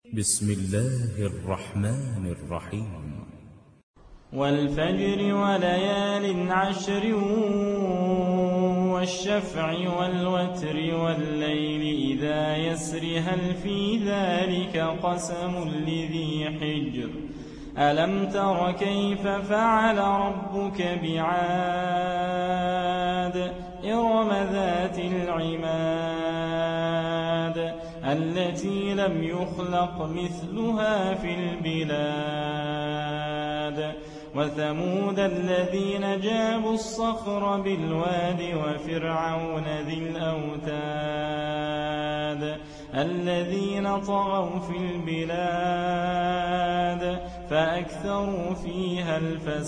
بسم الله الرحمن الرحيم. والفجر وليال عشر والشفع والوتر والليل إذا يسر هل في ذلك قسم لذي حجر ألم تر كيف فعل ربك بعاد إرم ذات العماد التي لم يخلق مثلها في البلاد وثمود الذين جابوا الصخر بالواد وفرعون ذي الأوتاد الذين طغوا في البلاد فأكثروا فيها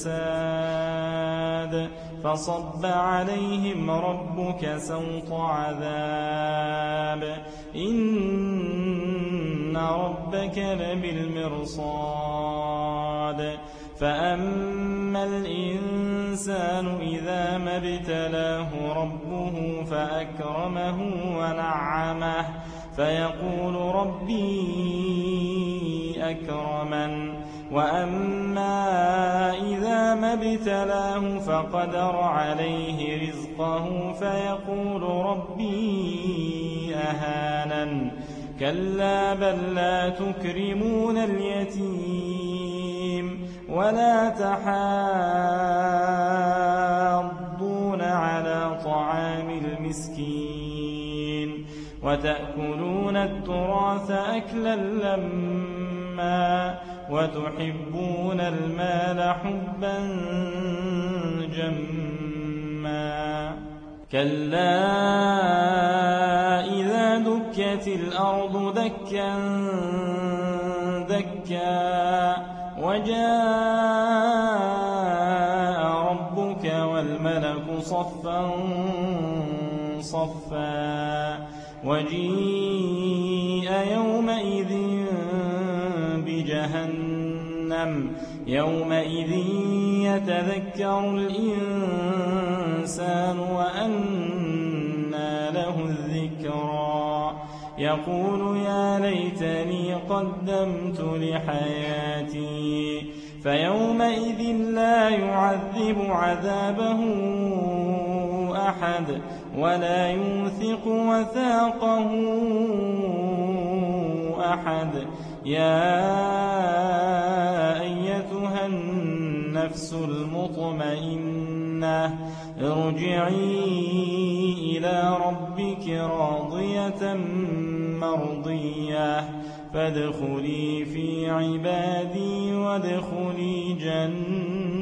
الفساد فصب عليهم ربك سوط عذاب إن ربك لبالمرصاد فأما الإنسان إذا ما ابتلاه ربه فأكرمه ونعمه فيقول ربي أكرمن وأما إذا ما ابتلاه فقدر عليه رزقه فيقول ربي أهانن كلا بل لا تكرمون اليتيم ولا تحاضون على طعام المسكين وتأكلون التراث أكلا لما وتحبون المال حبا جما كلا إذا دكت الأرض دكا دكا وجاء ربك والملك صفا صفا وجيء يومئذ بجهنم يومئذ يتذكر الإنسان وأنى له الذكرى يقول يا ليتني قدمت لحياتي فيومئذ لا يعذب عذابه أحد ولا يوثق وثاقه أحد يا أيتها النفس المطمئنة ارجعي إلى ربك راضية مرضية فادخلي في عبادي وادخلي جنتي.